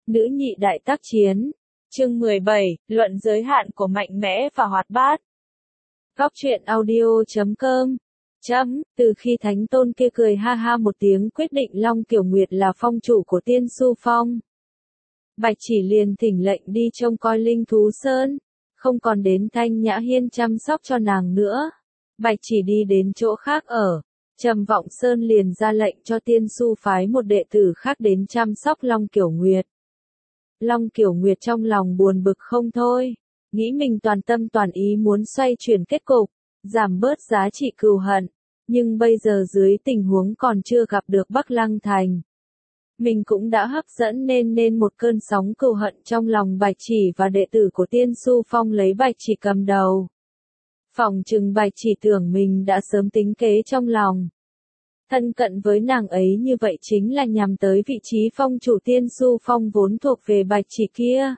Nữ nhị đại tác chiến. Chương 17, luận giới hạn của mạnh mẽ và hoạt bát. Góc truyện audio.com. Từ khi thánh tôn kia cười ha ha một tiếng quyết định Long Kiểu Nguyệt là phong chủ của Tiên Su Phong. Bạch Chỉ liền thỉnh lệnh đi trông coi Linh Thú Sơn, không còn đến Thanh Nhã Hiên chăm sóc cho nàng nữa. Bạch Chỉ đi đến chỗ khác ở. Trầm Vọng Sơn liền ra lệnh cho Tiên Su phái một đệ tử khác đến chăm sóc Long Kiểu Nguyệt. Long Kiểu Nguyệt trong lòng buồn bực không thôi, nghĩ mình toàn tâm toàn ý muốn xoay chuyển kết cục, giảm bớt giá trị cừu hận, nhưng bây giờ dưới tình huống còn chưa gặp được Bắc Lăng Thành, mình cũng đã hấp dẫn nên một cơn sóng cừu hận trong lòng Bạch Chỉ và đệ tử của Tiên Su Phong lấy Bạch Chỉ cầm đầu. Phỏng chừng Bạch Chỉ tưởng mình đã sớm tính kế trong lòng. Thân cận với nàng ấy như vậy chính là nhằm tới vị trí phong chủ Tiên Su Phong vốn thuộc về Bạch Chỉ kia.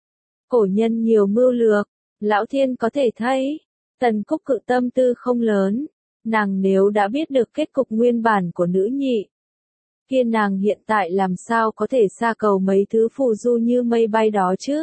Cổ nhân nhiều mưu lược, lão thiên có thể thấy, Tần Cúc Cự tâm tư không lớn, nàng nếu đã biết được kết cục nguyên bản của nữ nhị, kia nàng hiện tại làm sao có thể xa cầu mấy thứ phù du như mây bay đó chứ.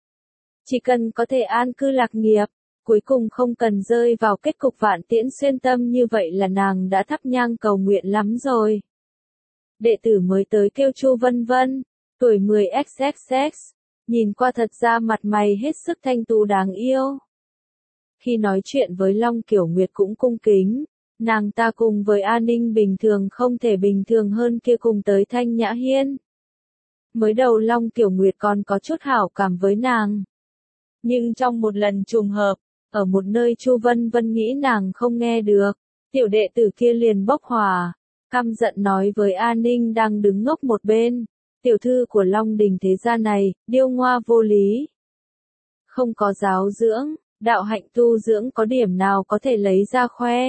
Chỉ cần có thể an cư lạc nghiệp, cuối cùng không cần rơi vào kết cục vạn tiễn xuyên tâm như vậy là nàng đã thắp nhang cầu nguyện lắm rồi. Đệ tử mới tới kêu Chu Vân Vân, tuổi 10xxx, nhìn qua thật ra mặt mày hết sức thanh tú đáng yêu. Khi nói chuyện với Long Kiểu Nguyệt cũng cung kính, nàng ta cùng với An Ninh bình thường không thể bình thường hơn kia cùng tới Thanh Nhã Hiên. Mới đầu Long Kiểu Nguyệt còn có chút hảo cảm với nàng. Nhưng trong một lần trùng hợp, ở một nơi Chu Vân Vân nghĩ nàng không nghe được, tiểu đệ tử kia liền bốc hỏa, căm giận nói với An Ninh đang đứng ngốc một bên, tiểu thư của Long Đình thế gia này, điêu ngoa vô lý. Không có giáo dưỡng, đạo hạnh tu dưỡng có điểm nào có thể lấy ra khoe.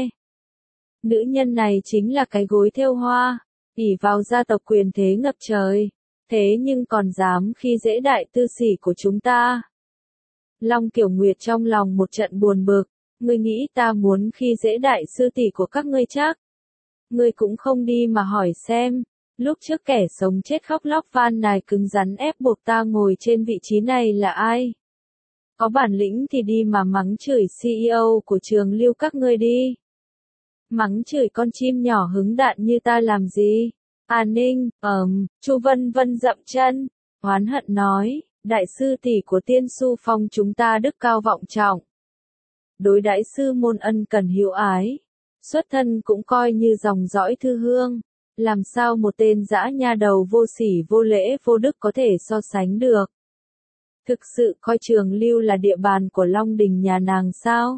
Nữ nhân này chính là cái gối thêu hoa, ỷ vào gia tộc quyền thế ngập trời, thế nhưng còn dám khi dễ đại tư sĩ của chúng ta. Long Kiểu Nguyệt trong lòng một trận buồn bực, ngươi nghĩ ta muốn khi dễ đại sư tỷ của các ngươi chắc. Ngươi cũng không đi mà hỏi xem, lúc trước kẻ sống chết khóc lóc van nài cứng rắn ép buộc ta ngồi trên vị trí này là ai? Có bản lĩnh thì đi mà mắng chửi CEO của Trường Lưu các ngươi đi. Mắng chửi con chim nhỏ hứng đạn như ta làm gì? An Ninh, Chu Vân Vân dậm chân, oán hận nói. Đại sư tỷ của Tiên Su Phong chúng ta đức cao vọng trọng. Đối đãi sư môn ân cần hiếu ái. Xuất thân cũng coi như dòng dõi thư hương. Làm sao một tên dã nha đầu vô sỉ vô lễ vô đức có thể so sánh được. Thực sự coi Trường Lưu là địa bàn của Long Đình nhà nàng sao?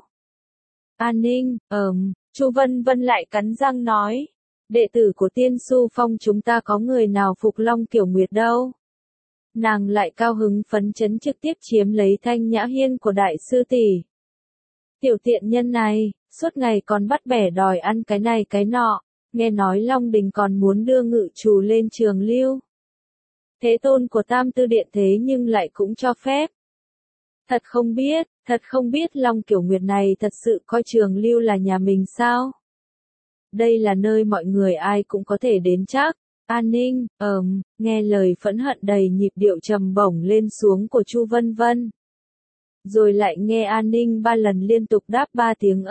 An Ninh, Chu Vân Vân lại cắn răng nói. Đệ tử của Tiên Su Phong chúng ta có người nào phục Long Kiểu Nguyệt đâu. Nàng lại cao hứng phấn chấn trực tiếp chiếm lấy Thanh Nhã Hiên của đại sư tỷ. Tiểu tiện nhân này, suốt ngày còn bắt bẻ đòi ăn cái này cái nọ, nghe nói Long Đình còn muốn đưa ngự trù lên Trường Lưu. Thế tôn của Tam Tư Điện thế nhưng lại cũng cho phép. Thật không biết Long Kiểu Nguyệt này thật sự coi Trường Lưu là nhà mình sao? Đây là nơi mọi người ai cũng có thể đến chắc. An Ninh, nghe lời phẫn hận đầy nhịp điệu trầm bổng lên xuống của Chu Vân Vân. Rồi lại nghe An Ninh 3 lần liên tục đáp 3 tiếng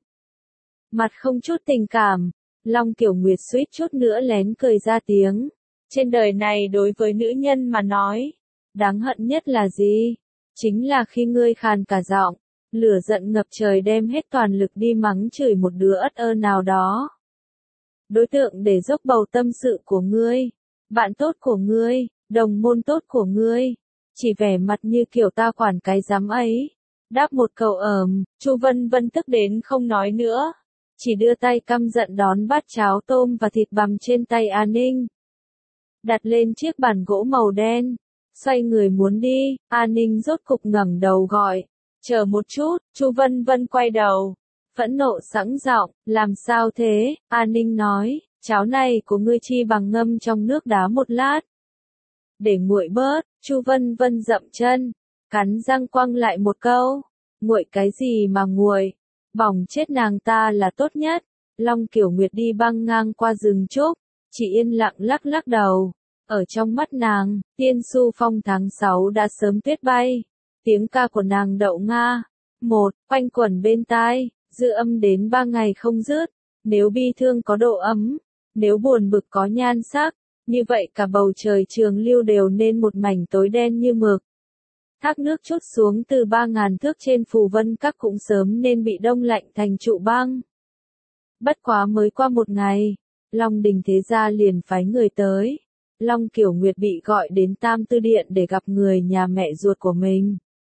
Mặt không chút tình cảm, Long Kiểu Nguyệt suýt chút nữa lén cười ra tiếng. Trên đời này đối với nữ nhân mà nói, đáng hận nhất là gì? Chính là khi ngươi khàn cả giọng, lửa giận ngập trời đem hết toàn lực đi mắng chửi một đứa ất ơ nào đó. Đối tượng để dốc bầu tâm sự của ngươi, bạn tốt của ngươi, đồng môn tốt của ngươi, chỉ vẻ mặt như kiểu ta quản cái giám ấy. Đáp một câu Chu Vân Vân tức đến không nói nữa, chỉ đưa tay căm giận đón bát cháo tôm và thịt bằm trên tay An Ninh. Đặt lên chiếc bàn gỗ màu đen, xoay người muốn đi, An Ninh rốt cục ngẩng đầu gọi, chờ một chút, Chu Vân Vân quay đầu. Phẫn nộ sẵn giọng, làm sao thế? An Ninh nói, cháo này của ngươi chi bằng ngâm trong nước đá một lát. Để nguội bớt, Chu Vân Vân dậm chân, cắn răng quăng lại một câu, nguội cái gì mà nguội, bỏng chết nàng ta là tốt nhất. Long Kiểu Nguyệt đi băng ngang qua rừng trúc, chỉ yên lặng lắc lắc đầu, Ở trong mắt nàng, Tiên Xu Phong tháng 6 đã sớm tuyết bay. Tiếng ca của nàng đậu nga. Một, quanh quẩn bên tai, dư âm đến 3 ngày không dứt. Nếu bi thương có độ ấm, nếu buồn bực có nhan sắc, như vậy cả bầu trời Trường Lưu đều nên một mảnh tối đen như mực. Thác nước trút xuống từ 3.000 thước trên Phù Vân Các cũng sớm nên bị đông lạnh thành trụ băng. Bất quá mới qua một ngày, Long Đình Thế Gia liền phái người tới. Long Kiểu Nguyệt bị gọi đến Tam Tư Điện để gặp người nhà mẹ ruột của mình.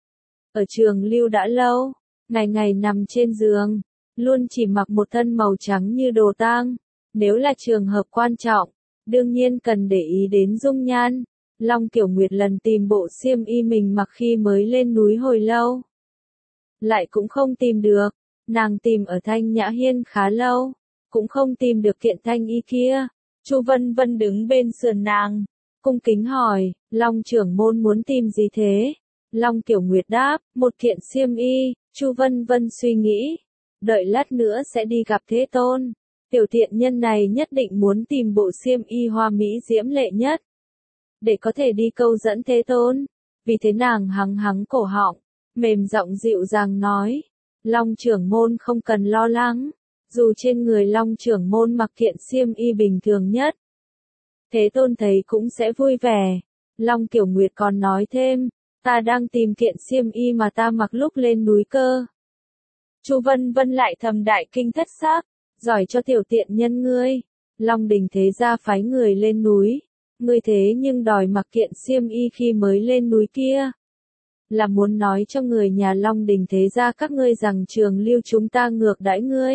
Ở Trường Lưu đã lâu, ngày ngày nằm trên giường, luôn chỉ mặc một thân màu trắng như đồ tang. Nếu là trường hợp quan trọng, đương nhiên cần để ý đến dung nhan. Long Kiểu Nguyệt lần tìm bộ xiêm y mình mặc khi mới lên núi hồi lâu. Lại cũng không tìm được, nàng tìm ở Thanh Nhã Hiên khá lâu, cũng không tìm được kiện thanh y kia. Chu Vân Vân đứng bên sườn nàng, cung kính hỏi, Long trưởng môn muốn tìm gì thế? Long Kiểu Nguyệt đáp, một kiện xiêm y. Chu Vân Vân suy nghĩ, đợi lát nữa sẽ đi gặp Thế Tôn. Tiểu thiện nhân này nhất định muốn tìm bộ xiêm y hoa mỹ diễm lệ nhất, để có thể đi câu dẫn Thế Tôn. Vì thế nàng hắng hắng cổ họng, mềm giọng dịu dàng nói, Long trưởng môn không cần lo lắng, dù trên người Long trưởng môn mặc kiện xiêm y bình thường nhất, Thế Tôn thấy cũng sẽ vui vẻ. Long Kiểu Nguyệt còn nói thêm, ta đang tìm kiện xiêm y mà ta mặc lúc lên núi cơ. Chu Vân Vân lại thầm đại kinh thất xác, giỏi cho tiểu tiện nhân ngươi. Long Đình Thế Gia phái người lên núi, ngươi thế nhưng đòi mặc kiện xiêm y khi mới lên núi kia. Là muốn nói cho người nhà Long Đình Thế Gia các ngươi rằng Trường Lưu chúng ta ngược đãi ngươi.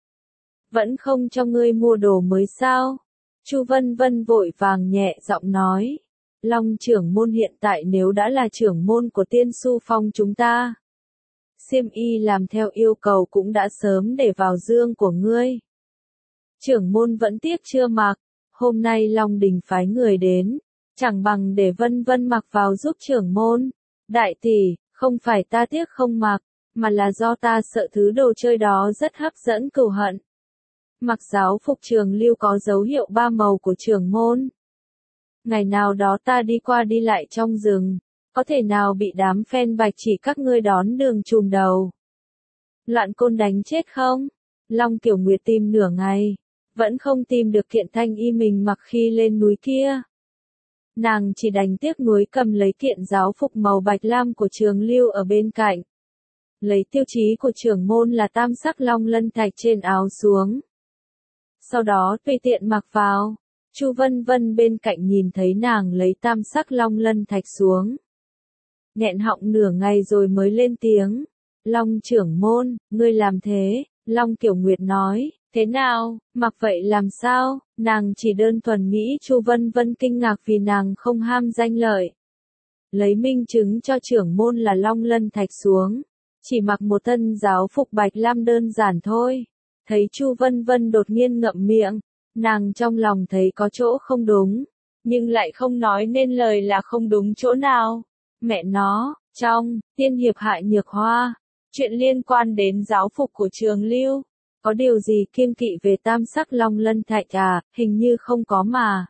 Vẫn không cho ngươi mua đồ mới sao? Chu Vân Vân vội vàng nhẹ giọng nói. Long trưởng môn hiện tại nếu đã là trưởng môn của Tiên Xu Phong chúng ta, xiêm y làm theo yêu cầu cũng đã sớm để vào dương của ngươi. Trưởng môn vẫn tiếc chưa mặc, hôm nay Long Đình phái người đến, chẳng bằng để Vân Vân mặc vào giúp trưởng môn. Đại tỷ, không phải ta tiếc không mặc, mà là do ta sợ thứ đồ chơi đó rất hấp dẫn cừu hận. Mặc giáo phục Trường Lưu có dấu hiệu 3 màu của trưởng môn. Ngày nào đó ta đi qua đi lại trong rừng, có thể nào bị đám phen bạch chỉ các ngươi đón đường trùm đầu, loạn côn đánh chết không? Long Kiểu Nguyệt tìm nửa ngày, vẫn không tìm được kiện thanh y mình mặc khi lên núi kia. Nàng chỉ đành tiếc nuối cầm lấy kiện giáo phục màu bạch lam của Trường Lưu ở bên cạnh. Lấy tiêu chí của trưởng môn là tam sắc long lân thạch trên áo xuống. Sau đó tùy tiện mặc vào. Chu Vân Vân bên cạnh nhìn thấy nàng lấy tam sắc long lân thạch xuống, nghẹn họng nửa ngày rồi mới lên tiếng. Long trưởng môn, ngươi làm thế. Long Kiểu Nguyệt nói, thế nào, mặc vậy làm sao? Nàng chỉ đơn thuần nghĩ Chu Vân Vân kinh ngạc vì nàng không ham danh lợi. Lấy minh chứng cho trưởng môn là long lân thạch xuống, chỉ mặc một thân giáo phục bạch lam đơn giản thôi. Thấy Chu Vân Vân đột nhiên ngậm miệng, nàng trong lòng thấy có chỗ không đúng, nhưng lại không nói nên lời là không đúng chỗ nào. Mẹ nó, trong Tiên Hiệp Hại Nhược Hoa, chuyện liên quan đến giáo phục của Trường Lưu, có điều gì kiêng kỵ về tam sắc long lân thạch à? Hình như không có mà.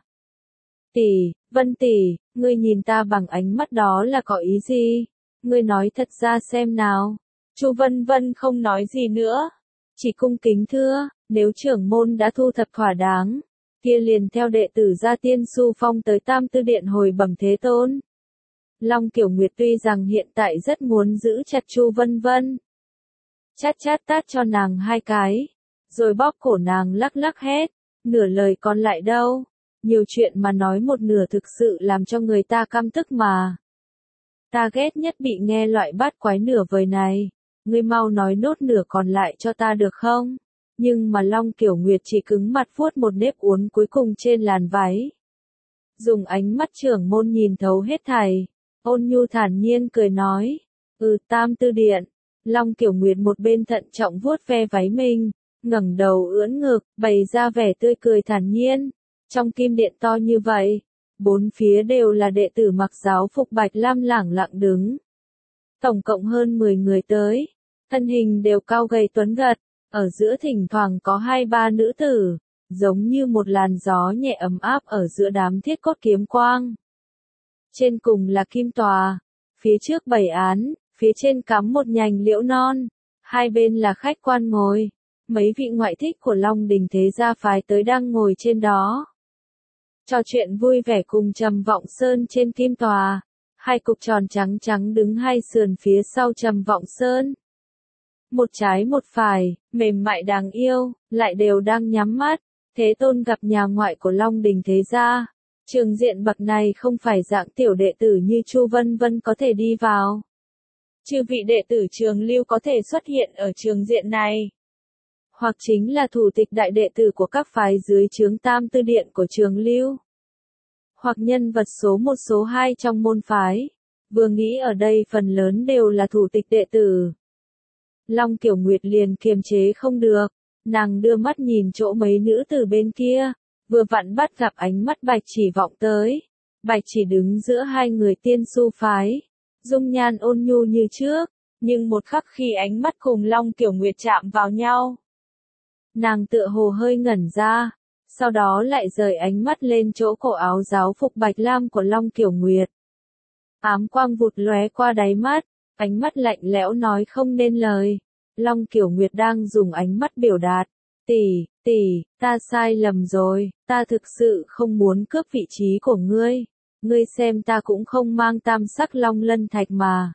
Tỷ, Vân tỷ, ngươi nhìn ta bằng ánh mắt đó là có ý gì? Ngươi nói thật ra xem nào. Chu Vân Vân không nói gì nữa, chỉ cung kính thưa, nếu trưởng môn đã thu thập thỏa đáng, kia liền theo đệ tử ra Tiên Xu Phong tới Tam Tư Điện hồi bẩm Thế Tôn. Long Kiểu Nguyệt tuy rằng hiện tại rất muốn giữ chặt Chu Vân Vân, chát chát tát cho nàng 2 cái, rồi bóp cổ nàng lắc lắc hết, nửa lời còn lại đâu, nhiều chuyện mà nói một nửa thực sự làm cho người ta căm tức mà. Ta ghét nhất bị nghe loại bát quái nửa vời này, ngươi mau nói nốt nửa còn lại cho ta được không? Nhưng mà Long Kiểu Nguyệt chỉ cứng mặt vuốt một nếp uốn cuối cùng trên làn váy. Dùng ánh mắt trưởng môn nhìn thấu hết thảy, ôn nhu thản nhiên cười nói, Tam Tư Điện. Long Kiểu Nguyệt một bên thận trọng vuốt ve váy mình, ngẩng đầu ưỡn ngực, bày ra vẻ tươi cười thản nhiên. Trong kim điện to như vậy, 4 phía đều là đệ tử mặc giáo phục bạch lam lẳng lặng đứng. Tổng cộng hơn 10 người tới, thân hình đều cao gầy tuấn gật, ở giữa thỉnh thoảng có 2-3 nữ tử, giống như một làn gió nhẹ ấm áp ở giữa đám thiết cốt kiếm quang. Trên cùng là kim tòa, phía trước bày án, phía trên cắm một nhành liễu non, hai bên là khách quan ngồi, mấy vị ngoại thích của Long Đình thế gia phái tới đang ngồi trên đó. Trò chuyện vui vẻ cùng Trầm Vọng Sơn trên kim tòa, hai cục tròn trắng trắng đứng hai sườn phía sau Trầm Vọng Sơn. Một trái một phải, mềm mại đáng yêu, lại đều đang nhắm mắt. Thế Tôn gặp nhà ngoại của Long Đình thế gia. Trường diện bậc này không phải dạng tiểu đệ tử như Chu Vân Vân có thể đi vào. Chư vị đệ tử Trường Lưu có thể xuất hiện ở trường diện này. Hoặc chính là thủ tịch đại đệ tử của các phái dưới trướng Tam Tư Điện của Trường Lưu. Hoặc nhân vật số 1 số 2 trong môn phái. Vừa nghĩ ở đây phần lớn đều là thủ tịch đệ tử. Long Kiểu Nguyệt liền kiềm chế không được. Nàng đưa mắt nhìn chỗ mấy nữ từ bên kia. Vừa vặn bắt gặp ánh mắt Bạch Chỉ vọng tới. Bạch Chỉ đứng giữa hai người tiên su phái. Dung nhan ôn nhu như trước. Nhưng một khắc khi ánh mắt cùng Long Kiểu Nguyệt chạm vào nhau. Nàng tựa hồ hơi ngẩn ra. Sau đó lại rời ánh mắt lên chỗ cổ áo giáo phục bạch lam của Long Kiểu Nguyệt. Ám quang vụt lóe qua đáy mắt. Ánh mắt lạnh lẽo nói không nên lời. Long Kiểu Nguyệt đang dùng ánh mắt biểu đạt. Tỷ, ta sai lầm rồi, ta thực sự không muốn cướp vị trí của ngươi. Ngươi xem ta cũng không mang tam sắc long lân thạch mà.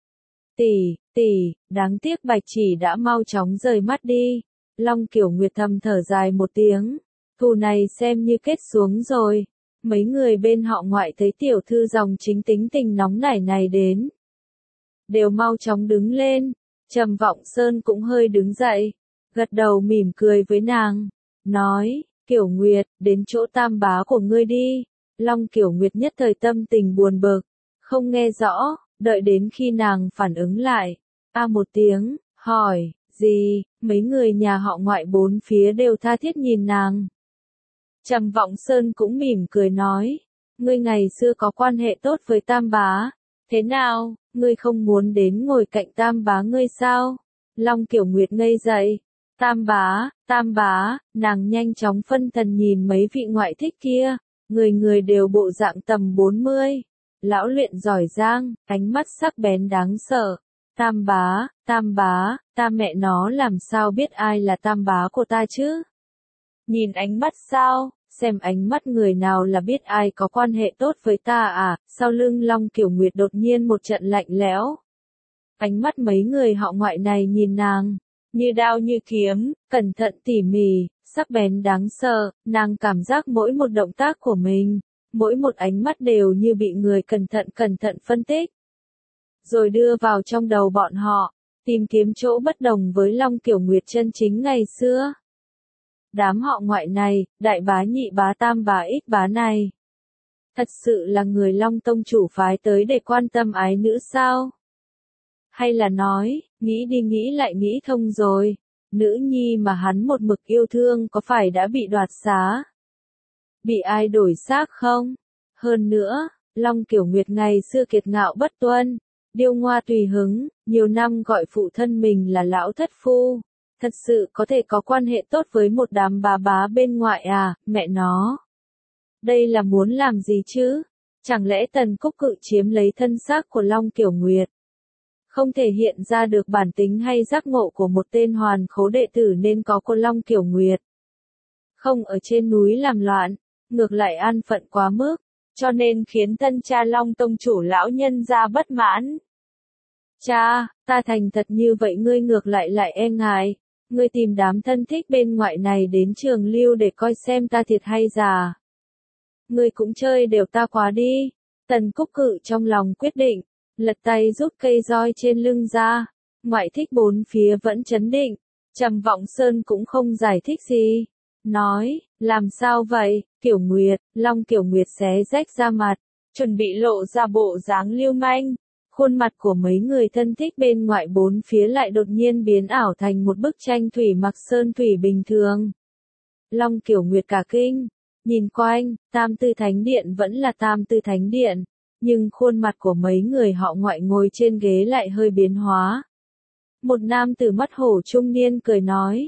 Tỷ, đáng tiếc Bạch Chỉ đã mau chóng rời mắt đi. Long Kiểu Nguyệt thầm thở dài một tiếng. Thù này xem như kết xuống rồi. Mấy người bên họ ngoại thấy tiểu thư dòng chính tính tình nóng nảy này đến. Đều mau chóng đứng lên. Trầm Vọng Sơn cũng hơi đứng dậy. Gật đầu mỉm cười với nàng. Nói, Kiểu Nguyệt, đến chỗ tam bá của ngươi đi. Long Kiểu Nguyệt nhất thời tâm tình buồn bực. Không nghe rõ, đợi đến khi nàng phản ứng lại. Một tiếng, hỏi, gì, mấy người nhà họ ngoại bốn phía đều tha thiết nhìn nàng. Trầm Vọng Sơn cũng mỉm cười nói. Ngươi ngày xưa có quan hệ tốt với tam bá. Thế nào, ngươi không muốn đến ngồi cạnh tam bá ngươi sao? Long Kiểu Nguyệt ngây dậy. Tam bá, nàng nhanh chóng phân thần nhìn mấy vị ngoại thích kia. Người đều bộ dạng tầm 40. Lão luyện giỏi giang, ánh mắt sắc bén đáng sợ. Tam bá, ta mẹ nó làm sao biết ai là tam bá của ta chứ? Nhìn ánh mắt sao, xem ánh mắt người nào là biết ai có quan hệ tốt với ta à? Sau lưng Long Kiểu Nguyệt đột nhiên một trận lạnh lẽo. Ánh mắt mấy người họ ngoại này nhìn nàng, như đao như kiếm, cẩn thận tỉ mỉ, sắc bén đáng sợ, nàng cảm giác mỗi một động tác của mình, mỗi một ánh mắt đều như bị người cẩn thận phân tích. Rồi đưa vào trong đầu bọn họ, tìm kiếm chỗ bất đồng với Long Kiểu Nguyệt chân chính ngày xưa. Đám họ ngoại này, đại bá nhị bá tam bá ít bá này. Thật sự là người Long Tông chủ phái tới để quan tâm ái nữ sao? Hay là nói, nghĩ đi nghĩ lại nghĩ thông rồi, nữ nhi mà hắn một mực yêu thương có phải đã bị đoạt xá? Bị ai đổi xác không? Hơn nữa, Long Kiểu Nguyệt ngày xưa kiệt ngạo bất tuân, điêu ngoa tùy hứng, nhiều năm gọi phụ thân mình là lão thất phu. Thật sự có thể có quan hệ tốt với một đám bà bá bên ngoại à, mẹ nó. Đây là muốn làm gì chứ? Chẳng lẽ Tần Cúc Cự chiếm lấy thân xác của Long Kiểu Nguyệt? Không thể hiện ra được bản tính hay giác ngộ của một tên hoàn khố đệ tử nên có của Long Kiểu Nguyệt. Không ở trên núi làm loạn, ngược lại an phận quá mức, cho nên khiến thân cha Long Tông chủ lão nhân gia bất mãn. Cha, ta thành thật như vậy ngươi ngược lại e ngại, ngươi tìm đám thân thích bên ngoại này đến Trường Lưu để coi xem ta thiệt hay giả. Ngươi cũng chơi đều ta quá đi. Tần Cúc Cự trong lòng quyết định, lật tay rút cây roi trên lưng ra. Ngoại thích bốn phía vẫn chấn định. Trầm Vọng Sơn cũng không giải thích gì. Nói, làm sao vậy, Kiểu Nguyệt, Long Kiểu Nguyệt xé rách ra mặt, chuẩn bị lộ ra bộ dáng lưu manh. Khuôn mặt của mấy người thân thích bên ngoại bốn phía lại đột nhiên biến ảo thành một bức tranh thủy mặc sơn thủy bình thường. Long Kiểu Nguyệt cả kinh, nhìn quanh, Tam Tư Thánh Điện vẫn là Tam Tư Thánh Điện, nhưng khuôn mặt của mấy người họ ngoại ngồi trên ghế lại hơi biến hóa. Một nam tử mắt hổ trung niên cười nói,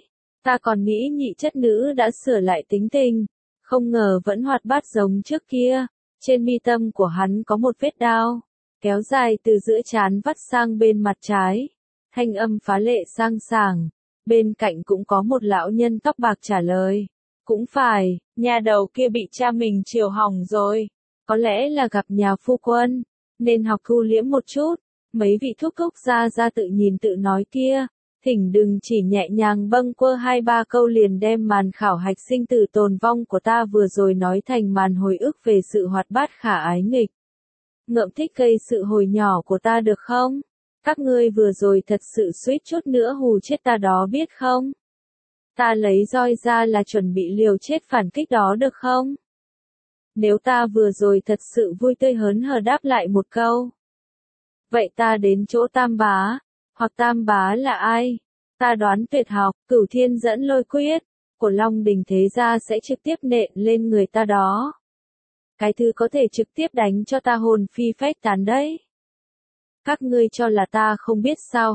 Ta còn nghĩ nhị chất nữ đã sửa lại tính tình, không ngờ vẫn hoạt bát giống trước kia. Trên mi tâm của hắn có một vết đao, kéo dài từ giữa trán vắt sang bên mặt trái. Thanh âm phá lệ sang sảng. Bên cạnh cũng có một lão nhân tóc bạc trả lời. Cũng phải, nhà đầu kia bị cha mình chiều hỏng rồi. Có lẽ là gặp nhà phu quân, nên học thu liễm một chút. Mấy vị thúc thúc ra tự nhìn tự nói kia. Thỉnh đừng chỉ nhẹ nhàng bâng quơ 2-3 câu liền đem màn khảo hạch sinh tử tồn vong của ta vừa rồi nói thành màn hồi ức về sự hoạt bát khả ái nghịch. Ngậm thích gây sự hồi nhỏ của ta được không? Các ngươi vừa rồi thật sự suýt chút nữa hù chết ta đó biết không? Ta lấy roi ra là chuẩn bị liều chết phản kích đó được không? Nếu ta vừa rồi thật sự vui tươi hớn hở đáp lại một câu. Vậy ta đến chỗ Tam Bá, hoặc Tam Bá là ai? Ta đoán tuyệt học, Cửu Thiên dẫn lôi quyết, của Long Đình Thế Gia sẽ trực tiếp nện lên người ta đó. Cái thứ có thể trực tiếp đánh cho ta hồn phi phách tán đấy. Các ngươi cho là ta không biết sao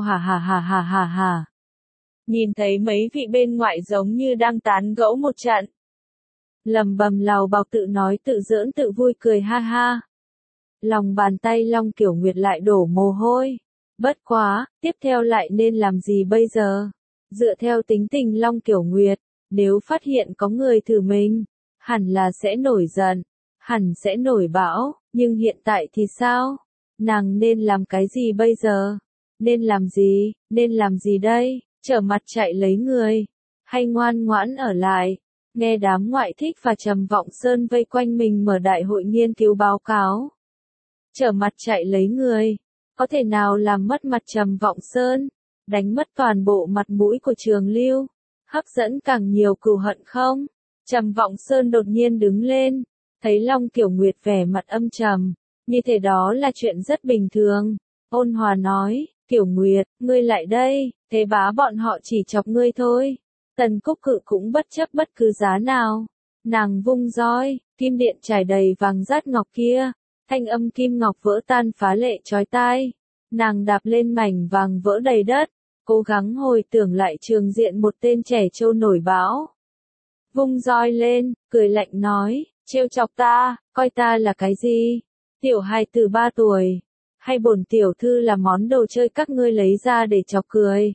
hả. Nhìn thấy mấy vị bên ngoại giống như đang tán gẫu một trận. Lầm bầm lào bọc tự nói tự giỡn tự vui cười ha ha. Lòng bàn tay Long Kiểu Nguyệt lại đổ mồ hôi. Bất quá, tiếp theo lại nên làm gì bây giờ? Dựa theo tính tình Long Kiểu Nguyệt, nếu phát hiện có người thử mình, hẳn là sẽ nổi giận, hẳn sẽ nổi bão, nhưng hiện tại thì sao? Nàng nên làm cái gì bây giờ? Nên làm gì đây? Trở mặt chạy lấy người, hay ngoan ngoãn ở lại, nghe đám ngoại thích và Trầm Vọng Sơn vây quanh mình mở đại hội nghiên cứu báo cáo. Trở mặt chạy lấy người, có thể nào làm mất mặt Trầm Vọng Sơn, đánh mất toàn bộ mặt mũi của Trường Lưu, hấp dẫn càng nhiều cừu hận không? Trầm Vọng Sơn đột nhiên đứng lên, thấy Long Kiểu Nguyệt vẻ mặt âm trầm, như thế đó là chuyện rất bình thường. Ôn hòa nói, Kiểu Nguyệt, ngươi lại đây, thế bá bọn họ chỉ chọc ngươi thôi. Tần Cúc Cự cũng bất chấp bất cứ giá nào. Nàng vung roi, kim điện trải đầy vàng rát ngọc kia. Thanh âm kim ngọc vỡ tan phá lệ chói tai. Nàng đạp lên mảnh vàng vỡ đầy đất, cố gắng hồi tưởng lại trường diện một tên trẻ trâu nổi bão. Vung roi lên, cười lạnh nói, trêu chọc ta, coi ta là cái gì? Tiểu hài tử 3 tuổi, hay bổn tiểu thư là món đồ chơi các ngươi lấy ra để chọc cười?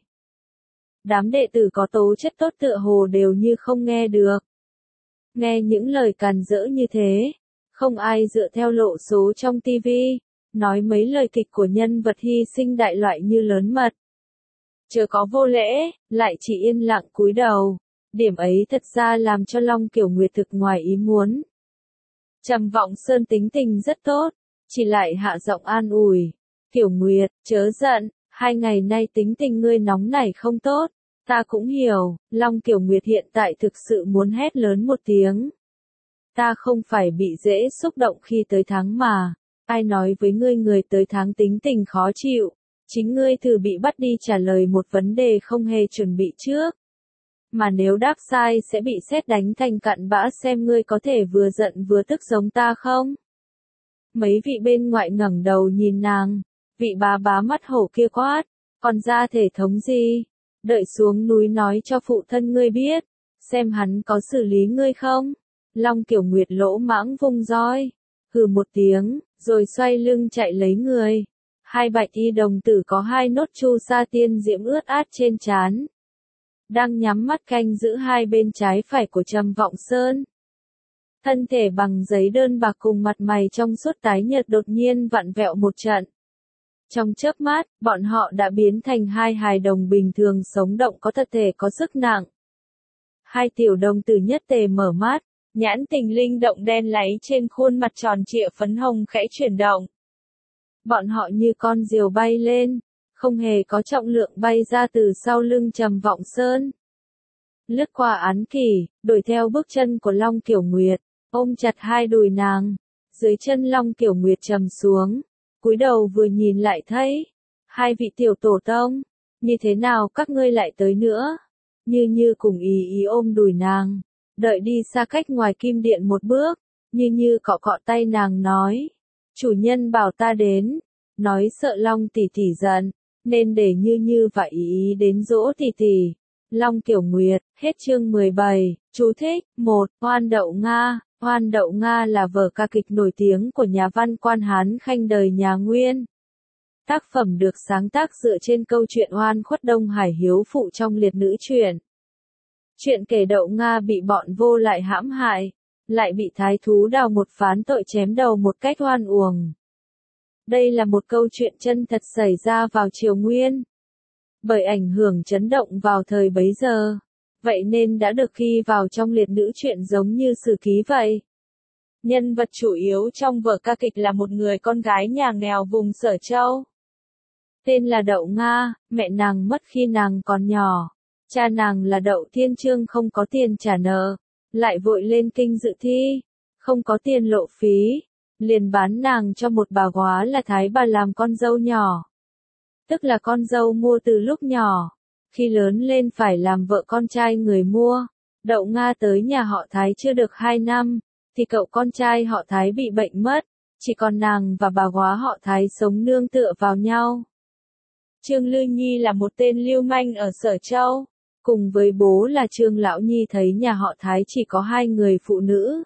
Đám đệ tử có tố chất tốt tựa hồ đều như không nghe được. Nghe những lời càn rỡ như thế, không ai dựa theo lộ số trong tivi, nói mấy lời kịch của nhân vật hy sinh đại loại như lớn mật. Chớ có vô lễ, lại chỉ yên lặng cúi đầu. Điểm ấy thật ra làm cho Long Kiểu Nguyệt thực ngoài ý muốn. Trầm Vọng Sơn tính tình rất tốt, chỉ lại hạ giọng an ủi. Kiểu Nguyệt, chớ giận, 2 ngày nay tính tình ngươi nóng nảy không tốt. Ta cũng hiểu, Long Kiểu Nguyệt hiện tại thực sự muốn hét lớn một tiếng. Ta không phải bị dễ xúc động khi tới tháng mà. Ai nói với ngươi người tới tháng tính tình khó chịu. Chính ngươi thử bị bắt đi trả lời một vấn đề không hề chuẩn bị trước. Mà nếu đáp sai sẽ bị sét đánh thành cặn bã xem ngươi có thể vừa giận vừa tức giống ta không? Mấy vị bên ngoại ngẩng đầu nhìn nàng. Vị bá mắt hổ kia quát. Còn ra thể thống gì? Đợi xuống núi nói cho phụ thân ngươi biết. Xem hắn có xử lý ngươi không? Long Kiểu Nguyệt lỗ mãng vung roi. Hừ một tiếng, rồi xoay lưng chạy lấy người. 2 bạch y đồng tử có 2 nốt chu sa tiên diễm ướt át trên trán. Đang nhắm mắt canh giữ 2 bên trái phải của Trầm Vọng Sơn. Thân thể bằng giấy đơn bạc cùng mặt mày trong suốt tái nhợt đột nhiên vặn vẹo một trận. Trong chớp mắt, bọn họ đã biến thành 2 hài đồng bình thường sống động có thật thể có sức nặng. 2 tiểu đồng tử nhất tề mở mắt, nhãn tình linh động đen láy trên khuôn mặt tròn trịa phấn hồng khẽ chuyển động. Bọn họ như con diều bay lên, không hề có trọng lượng bay ra từ sau lưng Trầm Vọng Sơn. Lướt qua án kỷ, đuổi theo bước chân của Long Kiểu Nguyệt, ôm chặt 2 đùi nàng. Dưới chân Long Kiểu Nguyệt trầm xuống, cúi đầu vừa nhìn lại thấy 2 vị tiểu tổ tông, như thế nào các ngươi lại tới nữa? Như cùng ý ôm đùi nàng, đợi đi xa cách ngoài kim điện một bước, như cọ cọ tay nàng nói, chủ nhân bảo ta đến, nói sợ Long tỷ tỷ giận, nên để như và ý đến dỗ tỷ tỷ. Long Kiểu Nguyệt, hết chương 17, chú thích, 1. Oan Đậu Nga. Oan Đậu Nga là vở ca kịch nổi tiếng của nhà văn quan Hán Khanh đời nhà Nguyên. Tác phẩm được sáng tác dựa trên câu chuyện oan khuất Đông Hải hiếu phụ trong liệt nữ truyện. Chuyện kể Đậu Nga bị bọn vô lại hãm hại, lại bị thái thú Đào Một phán tội chém đầu một cách oan uổng. Đây là một câu chuyện chân thật xảy ra vào triều Nguyên. Bởi ảnh hưởng chấn động vào thời bấy giờ, vậy nên đã được ghi vào trong liệt nữ truyện giống như sử ký vậy. Nhân vật chủ yếu trong vở ca kịch là một người con gái nhà nghèo vùng Sở Châu. Tên là Đậu Nga, mẹ nàng mất khi nàng còn nhỏ. Cha nàng là Đậu Thiên Chương không có tiền trả nợ, lại vội lên kinh dự thi, không có tiền lộ phí, liền bán nàng cho một bà góa là Thái bà làm con dâu nhỏ. Tức là con dâu mua từ lúc nhỏ, khi lớn lên phải làm vợ con trai người mua. Đậu Nga tới nhà họ Thái chưa được 2 năm, thì cậu con trai họ Thái bị bệnh mất, chỉ còn nàng và bà góa họ Thái sống nương tựa vào nhau. Trương Lư Nhi là một tên lưu manh ở Sở Châu, cùng với bố là Trương Lão Nhi thấy nhà họ Thái chỉ có 2 người phụ nữ.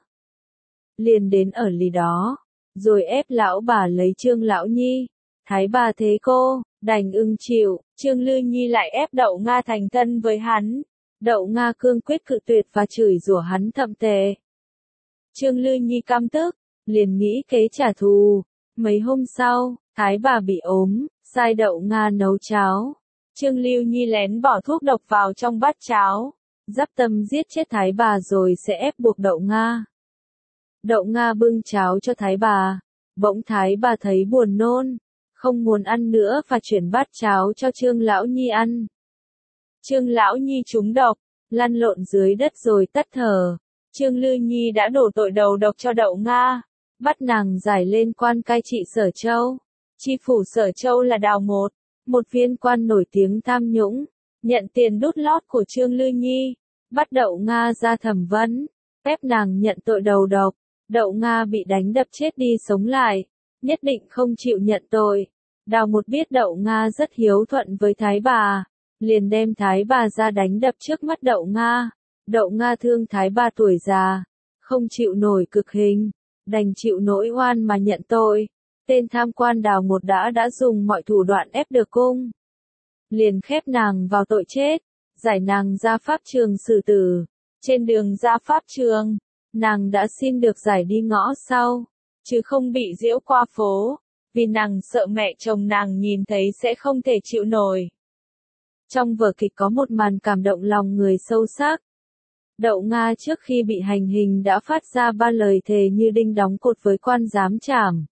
Liền đến ở lì đó, rồi ép lão bà lấy Trương Lão Nhi. Thái bà thế cô, đành ưng chịu, Trương Lư Nhi lại ép Đậu Nga thành thân với hắn. Đậu Nga cương quyết cự tuyệt và chửi rủa hắn thậm tệ. Trương Lư Nhi căm tức, liền nghĩ kế trả thù. Mấy hôm sau, Thái bà bị ốm, sai Đậu Nga nấu cháo. Trương Lư Nhi lén bỏ thuốc độc vào trong bát cháo, dắp tâm giết chết Thái bà rồi sẽ ép buộc Đậu Nga. Đậu Nga bưng cháo cho Thái bà, bỗng Thái bà thấy buồn nôn, không muốn ăn nữa và chuyển bát cháo cho Trương Lão Nhi ăn. Trương Lão Nhi trúng độc, lăn lộn dưới đất rồi tắt thở. Trương Lư Nhi đã đổ tội đầu độc cho Đậu Nga, bắt nàng giải lên quan cai trị Sở Châu. Chi phủ Sở Châu là Đào một viên quan nổi tiếng tham nhũng, nhận tiền đút lót của Trương Lư Nhi, bắt Đậu Nga ra thẩm vấn, ép nàng nhận tội đầu độc. Đậu Nga bị đánh đập chết đi sống lại, nhất định không chịu nhận tội. Đào Một biết Đậu Nga rất hiếu thuận với Thái bà, liền đem Thái bà ra đánh đập trước mắt Đậu Nga. Đậu Nga thương Thái bà tuổi già, không chịu nổi cực hình, đành chịu nỗi oan mà nhận tội. Tên tham quan Đào Một đã dùng mọi thủ đoạn ép được cung. Liền khép nàng vào tội chết, giải nàng ra pháp trường xử tử. Trên đường ra pháp trường, nàng đã xin được giải đi ngõ sau, chứ không bị giễu qua phố, vì nàng sợ mẹ chồng nàng nhìn thấy sẽ không thể chịu nổi. Trong vở kịch có một màn cảm động lòng người sâu sắc. Đậu Nga trước khi bị hành hình đã phát ra 3 lời thề như đinh đóng cột với quan giám trảm.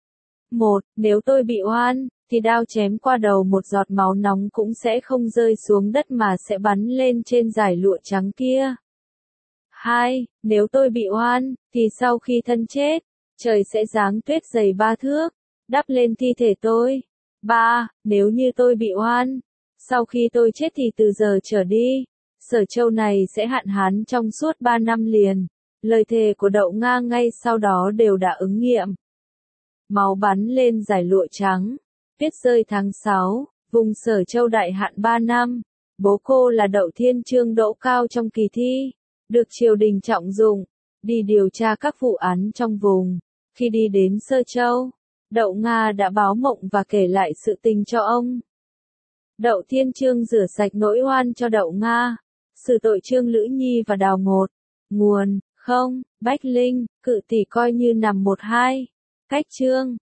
1. Nếu tôi bị oan, thì đao chém qua đầu một giọt máu nóng cũng sẽ không rơi xuống đất mà sẽ bắn lên trên dải lụa trắng kia. 2. Nếu tôi bị oan, thì sau khi thân chết, trời sẽ giáng tuyết dày 3 thước, đắp lên thi thể tôi. 3. Nếu như tôi bị oan, sau khi tôi chết thì từ giờ trở đi, Sở Châu này sẽ hạn hán trong suốt 3 năm liền. Lời thề của Đậu Nga ngay sau đó đều đã ứng nghiệm. Máu bắn lên dải lụa trắng, tuyết rơi tháng 6, vùng Sở Châu đại hạn 3 năm. Bố cô là Đậu Thiên Chương đỗ cao trong kỳ thi, được triều đình trọng dụng, đi điều tra các vụ án trong vùng. Khi đi đến Sơ Châu, Đậu Nga đã báo mộng và kể lại sự tình cho ông. Đậu Thiên Chương rửa sạch nỗi oan cho Đậu Nga, xử tội Trương Lữ Nhi và Đào Một. Nguồn, không, Bách Linh, Cự Tỷ coi như nằm 12. Cách chương